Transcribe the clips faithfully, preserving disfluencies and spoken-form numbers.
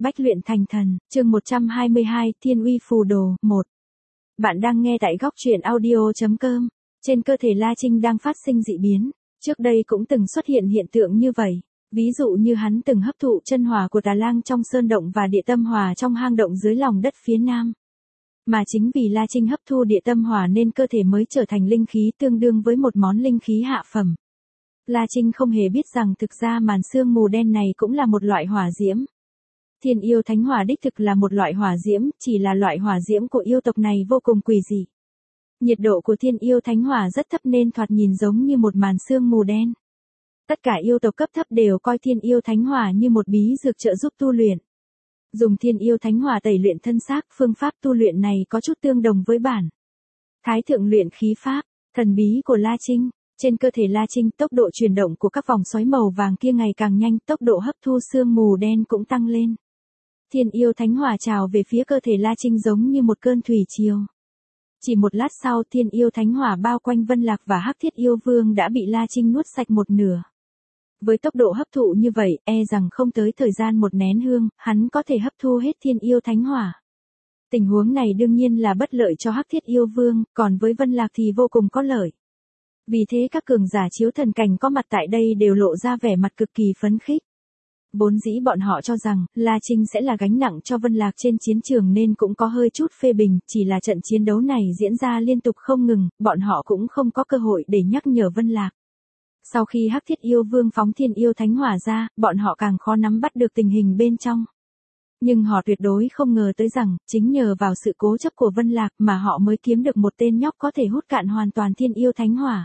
Bách luyện thành thần, chương một trăm hai mươi hai, Thiên uy phù đồ, một. Bạn đang nghe tại góc truyện audio.com. Trên cơ thể La Trinh đang phát sinh dị biến. Trước đây cũng từng xuất hiện hiện tượng như vậy. Ví dụ như hắn từng hấp thụ chân hỏa của Tà Lang trong sơn động và địa tâm hỏa trong hang động dưới lòng đất phía nam. Mà chính vì La Trinh hấp thu địa tâm hỏa nên cơ thể mới trở thành linh khí tương đương với một món linh khí hạ phẩm. La Trinh không hề biết rằng thực ra màn sương mù đen này cũng là một loại hỏa diễm. Thiên yêu thánh hỏa đích thực là một loại hỏa diễm, chỉ là loại hỏa diễm của yêu tộc này vô cùng quỷ dị. Nhiệt độ của thiên yêu thánh hỏa rất thấp nên thoạt nhìn giống như một màn sương mù đen. Tất cả yêu tộc cấp thấp đều coi thiên yêu thánh hỏa như một bí dược trợ giúp tu luyện. Dùng thiên yêu thánh hỏa tẩy luyện thân xác, phương pháp tu luyện này có chút tương đồng với bản Thái thượng luyện khí pháp, thần bí của La Trinh. Trên cơ thể La Trinh, tốc độ chuyển động của các vòng xoáy màu vàng kia ngày càng nhanh, tốc độ hấp thu sương mù đen cũng tăng lên. Thiên yêu thánh hỏa trào về phía cơ thể La Trinh giống như một cơn thủy triều. Chỉ một lát sau, thiên yêu thánh hỏa bao quanh Vân Lạc và Hắc Thiết Yêu Vương đã bị La Trinh nuốt sạch một nửa. Với tốc độ hấp thụ như vậy, e rằng không tới thời gian một nén hương, hắn có thể hấp thu hết thiên yêu thánh hỏa. Tình huống này đương nhiên là bất lợi cho Hắc Thiết Yêu Vương, còn với Vân Lạc thì vô cùng có lợi. Vì thế các cường giả chiếu thần cảnh có mặt tại đây đều lộ ra vẻ mặt cực kỳ phấn khích. Vốn dĩ bọn họ cho rằng, La Trinh sẽ là gánh nặng cho Vân Lạc trên chiến trường nên cũng có hơi chút phê bình, chỉ là trận chiến đấu này diễn ra liên tục không ngừng, bọn họ cũng không có cơ hội để nhắc nhở Vân Lạc. Sau khi Hắc Thiết Yêu Vương phóng thiên yêu thánh hỏa ra, bọn họ càng khó nắm bắt được tình hình bên trong. Nhưng họ tuyệt đối không ngờ tới rằng, chính nhờ vào sự cố chấp của Vân Lạc mà họ mới kiếm được một tên nhóc có thể hút cạn hoàn toàn thiên yêu thánh hỏa.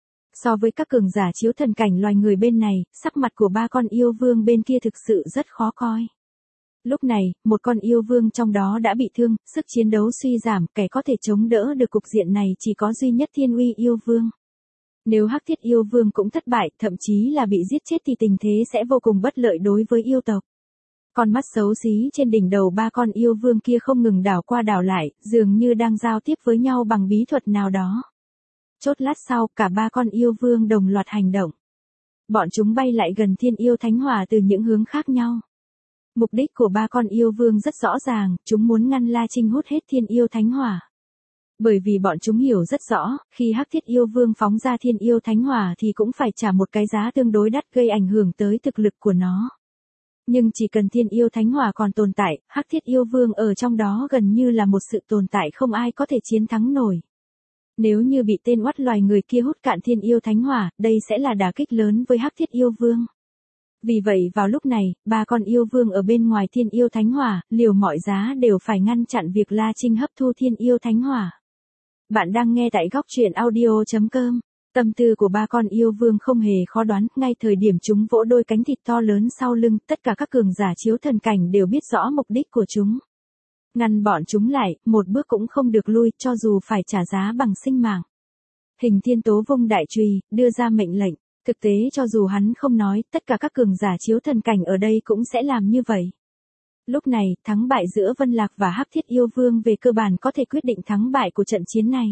So với các cường giả chiếu thần cảnh loài người bên này, sắc mặt của ba con yêu vương bên kia thực sự rất khó coi. Lúc này, một con yêu vương trong đó đã bị thương, sức chiến đấu suy giảm, kẻ có thể chống đỡ được cục diện này chỉ có duy nhất Thiên uy yêu vương. Nếu Hắc Thiết Yêu Vương cũng thất bại, thậm chí là bị giết chết thì tình thế sẽ vô cùng bất lợi đối với yêu tộc. Con mắt xấu xí trên đỉnh đầu ba con yêu vương kia không ngừng đảo qua đảo lại, dường như đang giao tiếp với nhau bằng bí thuật nào đó. Chốt lát sau, cả ba con yêu vương đồng loạt hành động. Bọn chúng bay lại gần thiên yêu thánh hỏa từ những hướng khác nhau. Mục đích của ba con yêu vương rất rõ ràng, chúng muốn ngăn La Trinh hút hết thiên yêu thánh hỏa. Bởi vì bọn chúng hiểu rất rõ, khi Hắc Thiết Yêu Vương phóng ra thiên yêu thánh hỏa thì cũng phải trả một cái giá tương đối đắt gây ảnh hưởng tới thực lực của nó. Nhưng chỉ cần thiên yêu thánh hỏa còn tồn tại, Hắc Thiết Yêu Vương ở trong đó gần như là một sự tồn tại không ai có thể chiến thắng nổi. Nếu như bị tên oắt loài người kia hút cạn thiên yêu thánh hỏa, đây sẽ là đả kích lớn với Hắc Thiết Yêu Vương. Vì vậy vào lúc này, ba con yêu vương ở bên ngoài thiên yêu thánh hỏa, liều mọi giá đều phải ngăn chặn việc La Trinh hấp thu thiên yêu thánh hỏa. Bạn đang nghe tại góc truyện audio.com. Tâm tư của ba con yêu vương không hề khó đoán, ngay thời điểm chúng vỗ đôi cánh thịt to lớn sau lưng, tất cả các cường giả chiếu thần cảnh đều biết rõ mục đích của chúng. Ngăn bọn chúng lại, một bước cũng không được lui, cho dù phải trả giá bằng sinh mạng. Hình Thiên Tố vung đại chùy, đưa ra mệnh lệnh. Thực tế cho dù hắn không nói, tất cả các cường giả chiếu thần cảnh ở đây cũng sẽ làm như vậy. Lúc này, thắng bại giữa Vân Lạc và Hắc Thiết Yêu Vương về cơ bản có thể quyết định thắng bại của trận chiến này.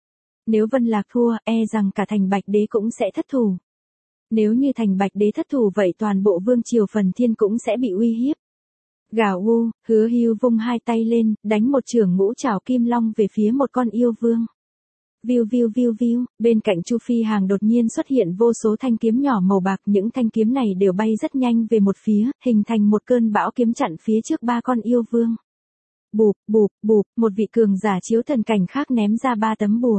Nếu Vân Lạc thua, e rằng cả thành Bạch Đế cũng sẽ thất thủ. Nếu như thành Bạch Đế thất thủ vậy toàn bộ vương triều Phần Thiên cũng sẽ bị uy hiếp. Gào u, Hứa Hưu vung hai tay lên, đánh một chưởng ngũ trảo kim long về phía một con yêu vương. Viu viu viu viu, bên cạnh Chu Phi Hàng đột nhiên xuất hiện vô số thanh kiếm nhỏ màu bạc, những thanh kiếm này đều bay rất nhanh về một phía, hình thành một cơn bão kiếm chặn phía trước ba con yêu vương. Bụp, bụp, bụp, một vị cường giả chiếu thần cảnh khác ném ra ba tấm bùa.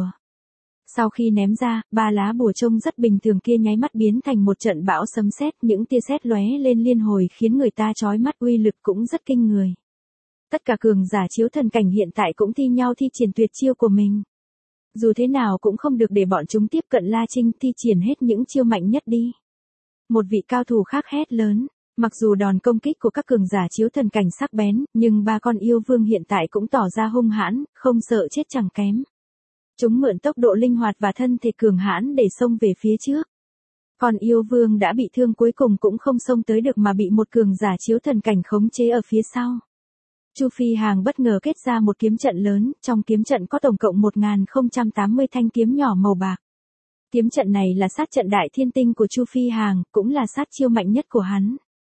Sau khi ném ra, ba lá bùa trông rất bình thường kia nháy mắt biến thành một trận bão sấm sét, những tia sét lóe lên liên hồi khiến người ta chói mắt, uy lực cũng rất kinh người. Tất cả cường giả chiếu thần cảnh hiện tại cũng thi nhau thi triển tuyệt chiêu của mình. Dù thế nào cũng không được để bọn chúng tiếp cận La Trinh, thi triển hết những chiêu mạnh nhất đi. Một vị cao thủ khác hét lớn, mặc dù đòn công kích của các cường giả chiếu thần cảnh sắc bén, nhưng ba con yêu vương hiện tại cũng tỏ ra hung hãn, không sợ chết chẳng kém. Chúng mượn tốc độ linh hoạt và thân thể cường hãn để xông về phía trước. Còn yêu vương đã bị thương cuối cùng cũng không xông tới được mà bị một cường giả chiếu thần cảnh khống chế ở phía sau. Chu Phi Hàng bất ngờ kết ra một kiếm trận lớn, trong kiếm trận có tổng cộng một nghìn không trăm tám mươi thanh kiếm nhỏ màu bạc. Kiếm trận này là sát trận đại thiên tinh của Chu Phi Hàng, cũng là sát chiêu mạnh nhất của hắn.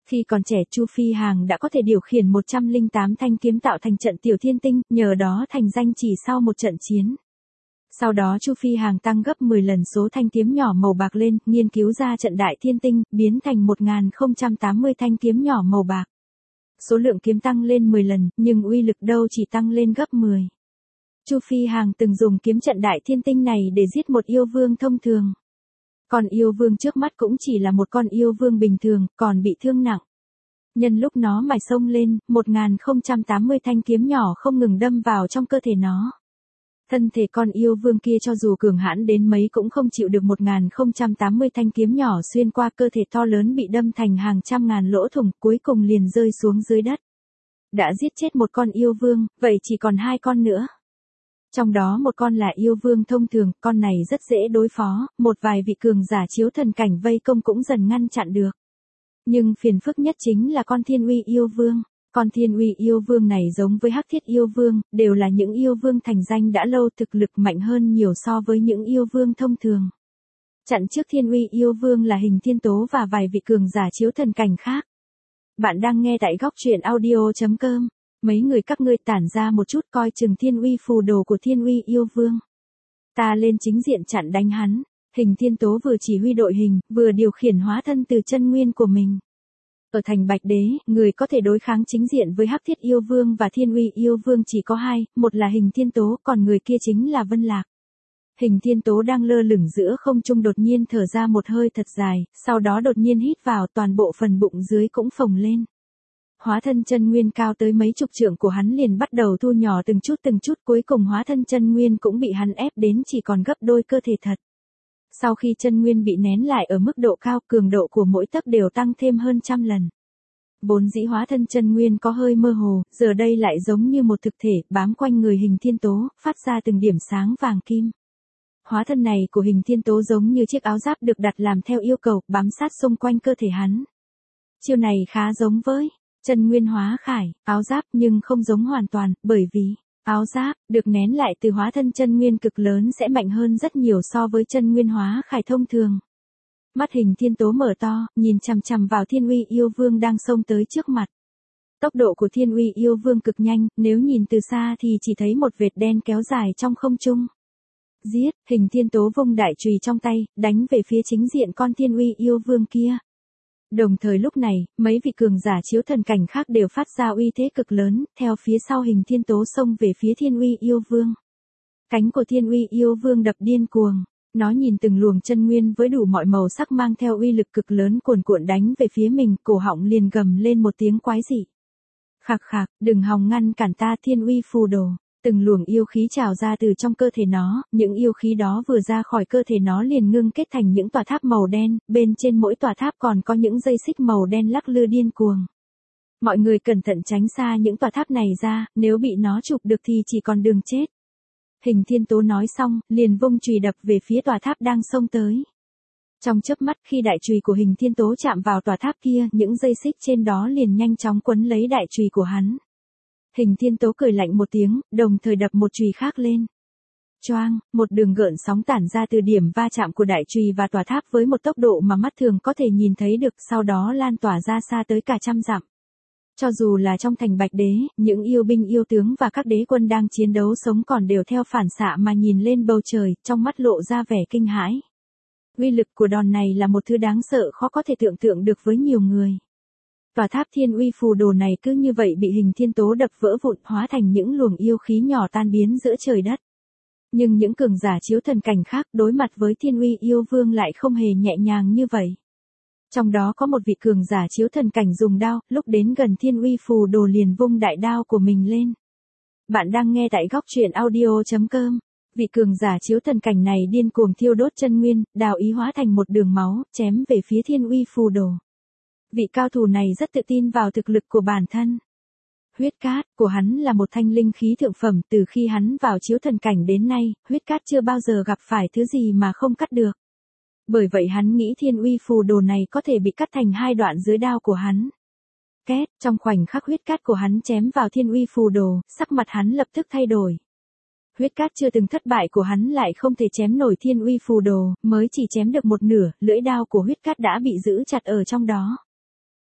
Khi còn trẻ Chu Phi Hằng đã có thể điều khiển một trăm lẻ tám thanh kiếm tạo thành trận tiểu thiên tinh, nhờ đó thành danh chỉ sau một trận chiến. Sau đó Chu Phi Hằng tăng gấp mười lần số thanh kiếm nhỏ màu bạc lên, nghiên cứu ra trận đại thiên tinh, biến thành một nghìn không trăm tám mươi thanh kiếm nhỏ màu bạc. Số lượng kiếm tăng lên mười lần, nhưng uy lực đâu chỉ tăng lên gấp mười. Chu Phi Hằng từng dùng kiếm trận đại thiên tinh này để giết một yêu vương thông thường. Còn yêu vương trước mắt cũng chỉ là một con yêu vương bình thường, còn bị thương nặng. Nhân lúc nó mải xông lên, một nghìn không trăm tám mươi thanh kiếm nhỏ không ngừng đâm vào trong cơ thể nó. Thân thể con yêu vương kia cho dù cường hãn đến mấy cũng không chịu được một nghìn không trăm tám mươi thanh kiếm nhỏ xuyên qua cơ thể to lớn, bị đâm thành hàng trăm ngàn lỗ thủng, cuối cùng liền rơi xuống dưới đất. Đã giết chết một con yêu vương, vậy chỉ còn hai con nữa. Trong đó một con là yêu vương thông thường, con này rất dễ đối phó, một vài vị cường giả chiếu thần cảnh vây công cũng dần ngăn chặn được. Nhưng phiền phức nhất chính là con Thiên Uy yêu vương. Con Thiên Uy yêu vương này giống với Hắc Thiết yêu vương, đều là những yêu vương thành danh đã lâu, thực lực mạnh hơn nhiều so với những yêu vương thông thường. Chặn trước Thiên Uy yêu vương là Hình Thiên Tố và vài vị cường giả chiếu thần cảnh khác. Bạn đang nghe tại góc truyện audio chấm com. Mấy người các ngươi tản ra một chút, coi chừng Thiên Uy phù đồ của Thiên Uy yêu vương. Ta lên chính diện chặn đánh hắn. Hình Thiên Tố vừa chỉ huy đội hình, vừa điều khiển hóa thân từ chân nguyên của mình. Ở thành Bạch Đế, người có thể đối kháng chính diện với Hắc Thiết yêu vương và Thiên Uy yêu vương chỉ có hai, một là Hình Thiên Tố, còn người kia chính là Vân Lạc. Hình Thiên Tố đang lơ lửng giữa không trung đột nhiên thở ra một hơi thật dài, sau đó đột nhiên hít vào, toàn bộ phần bụng dưới cũng phồng lên. Hóa thân chân nguyên cao tới mấy chục trượng của hắn liền bắt đầu thu nhỏ từng chút từng chút, cuối cùng hóa thân chân nguyên cũng bị hắn ép đến chỉ còn gấp đôi cơ thể thật. Sau khi chân nguyên bị nén lại ở mức độ cao, cường độ của mỗi tấc đều tăng thêm hơn trăm lần. Vốn dĩ hóa thân chân nguyên có hơi mơ hồ, giờ đây lại giống như một thực thể, bám quanh người Hình Thiên Tố, phát ra từng điểm sáng vàng kim. Hóa thân này của Hình Thiên Tố giống như chiếc áo giáp được đặt làm theo yêu cầu, bám sát xung quanh cơ thể hắn. Chiêu này khá giống với chân nguyên hóa khải, áo giáp, nhưng không giống hoàn toàn, bởi vì áo giáp được nén lại từ hóa thân chân nguyên cực lớn sẽ mạnh hơn rất nhiều so với chân nguyên hóa khải thông thường. Mắt Hình Thiên Tố mở to, nhìn chằm chằm vào Thiên Uy yêu vương đang xông tới trước mặt. Tốc độ của Thiên Uy yêu vương cực nhanh, nếu nhìn từ xa thì chỉ thấy một vệt đen kéo dài trong không trung. Giết, Hình Thiên Tố vung đại chùy trong tay, đánh về phía chính diện con Thiên Uy yêu vương kia. Đồng thời lúc này, mấy vị cường giả chiếu thần cảnh khác đều phát ra uy thế cực lớn, theo phía sau Hình Thiên Tố xông về phía Thiên Uy yêu vương. Cánh của Thiên Uy yêu vương đập điên cuồng, nó nhìn từng luồng chân nguyên với đủ mọi màu sắc mang theo uy lực cực lớn cuồn cuộn đánh về phía mình, cổ họng liền gầm lên một tiếng quái dị. Khạc khạc, đừng hòng ngăn cản ta Thiên Uy phù đồ. Từng luồng yêu khí trào ra từ trong cơ thể nó, những yêu khí đó vừa ra khỏi cơ thể nó liền ngưng kết thành những tòa tháp màu đen, bên trên mỗi tòa tháp còn có những dây xích màu đen lắc lư điên cuồng. Mọi người cẩn thận tránh xa những tòa tháp này ra, nếu bị nó chụp được thì chỉ còn đường chết. Hình Thiên Tố nói xong, liền vung chùy đập về phía tòa tháp đang xông tới. Trong chớp mắt khi đại chùy của Hình Thiên Tố chạm vào tòa tháp kia, những dây xích trên đó liền nhanh chóng quấn lấy đại chùy của hắn. Hình Thiên Tố cười lạnh một tiếng, đồng thời đập một chùy khác lên. Choang, một đường gợn sóng tản ra từ điểm va chạm của đại chùy và tòa tháp với một tốc độ mà mắt thường có thể nhìn thấy được, sau đó lan tỏa ra xa tới cả trăm dặm. Cho dù là trong thành Bạch Đế, những yêu binh yêu tướng và các đế quân đang chiến đấu sống còn đều theo phản xạ mà nhìn lên bầu trời, trong mắt lộ ra vẻ kinh hãi. Uy lực của đòn này là một thứ đáng sợ khó có thể tưởng tượng được với nhiều người. Tòa tháp Thiên Uy phù đồ này cứ như vậy bị Hình Thiên Tố đập vỡ vụn, hóa thành những luồng yêu khí nhỏ tan biến giữa trời đất. Nhưng những cường giả chiếu thần cảnh khác đối mặt với Thiên Uy yêu vương lại không hề nhẹ nhàng như vậy. Trong đó có một vị cường giả chiếu thần cảnh dùng đao, lúc đến gần Thiên Uy phù đồ liền vung đại đao của mình lên. Bạn đang nghe tại góc truyện audio chấm com. Vị cường giả chiếu thần cảnh này điên cuồng thiêu đốt chân nguyên, đao ý hóa thành một đường máu, chém về phía Thiên Uy phù đồ. Vị cao thủ này rất tự tin vào thực lực của bản thân. Huyết cát của hắn là một thanh linh khí thượng phẩm, từ khi hắn vào chiếu thần cảnh đến nay, huyết cát chưa bao giờ gặp phải thứ gì mà không cắt được. Bởi vậy hắn nghĩ Thiên Uy phù đồ này có thể bị cắt thành hai đoạn dưới đao của hắn. Két, trong khoảnh khắc huyết cát của hắn chém vào Thiên Uy phù đồ, sắc mặt hắn lập tức thay đổi. Huyết cát chưa từng thất bại của hắn lại không thể chém nổi Thiên Uy phù đồ, mới chỉ chém được một nửa, lưỡi đao của huyết cát đã bị giữ chặt ở trong đó.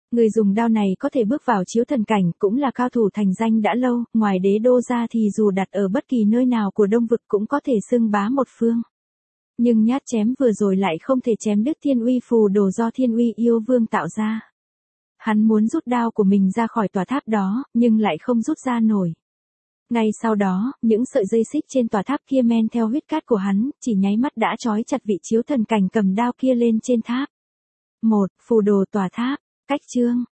Người dùng đao này có thể bước vào chiếu thần cảnh, cũng là cao thủ thành danh đã lâu, ngoài đế đô ra thì dù đặt ở bất kỳ nơi nào của Đông Vực cũng có thể xưng bá một phương. Nhưng nhát chém vừa rồi lại không thể chém đứt thiên uy phù đồ do thiên uy yêu vương tạo ra. Hắn muốn rút đao của mình ra khỏi tòa tháp đó, nhưng lại không rút ra nổi. Ngay sau đó, những sợi dây xích trên tòa tháp kia men theo huyết cát của hắn, chỉ nháy mắt đã trói chặt vị chiếu thần cảnh cầm đao kia lên trên tháp. một. Phù đồ tòa tháp. Cách chương.